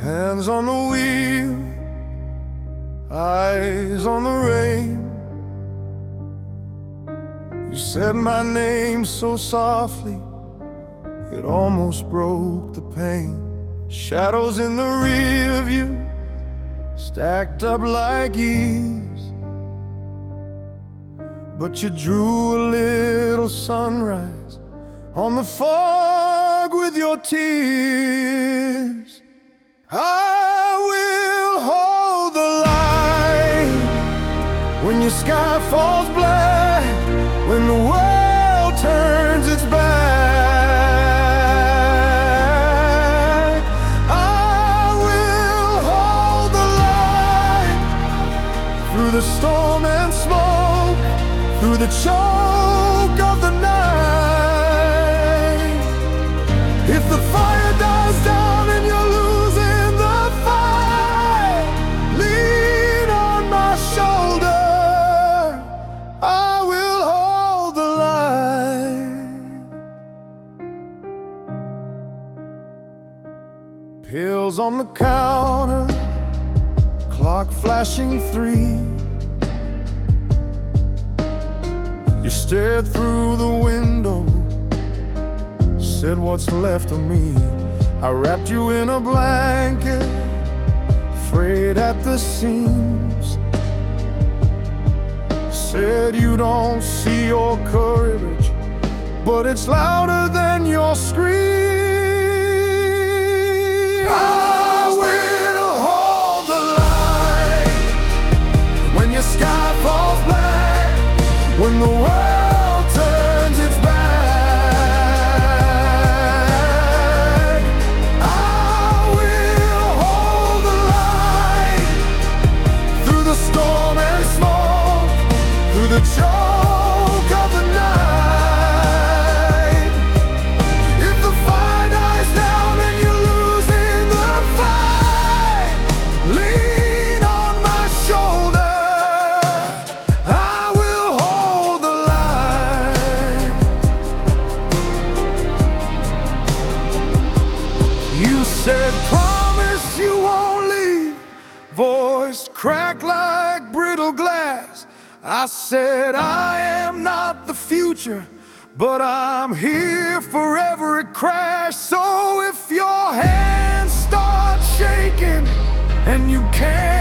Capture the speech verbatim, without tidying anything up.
Hands on the wheel, eyes on the rain. You said my name so softly, it almost broke the pain. Shadows in the rear view, stacked up like years. But you drew a little sunrise on the fog with your tears. I will hold the line when your sky falls black, when the world turns its back. I will hold the line through the storm and smoke, through the choke of the night. If the fire dies down and you're losing the fight, lean on my shoulder, I will hold the line. Pills on the counter, clock flashing three. You stared through the window, said what's left of me. I wrapped you in a blanket, frayed at the seams. Said you don't see your courage, but it's louder than your scream. I will hold the line when your sky falls black, when the world turns its back. I will hold the line through the storm and smoke, through the choke of the night. If the fire dies down and you're losing the fight, lean on my shoulder, I will hold the line. You said promise you won't leave, voice cracked like brittle glass. I said I am not the future, but I'm here forever it crashed. So if your hands start shaking and you can't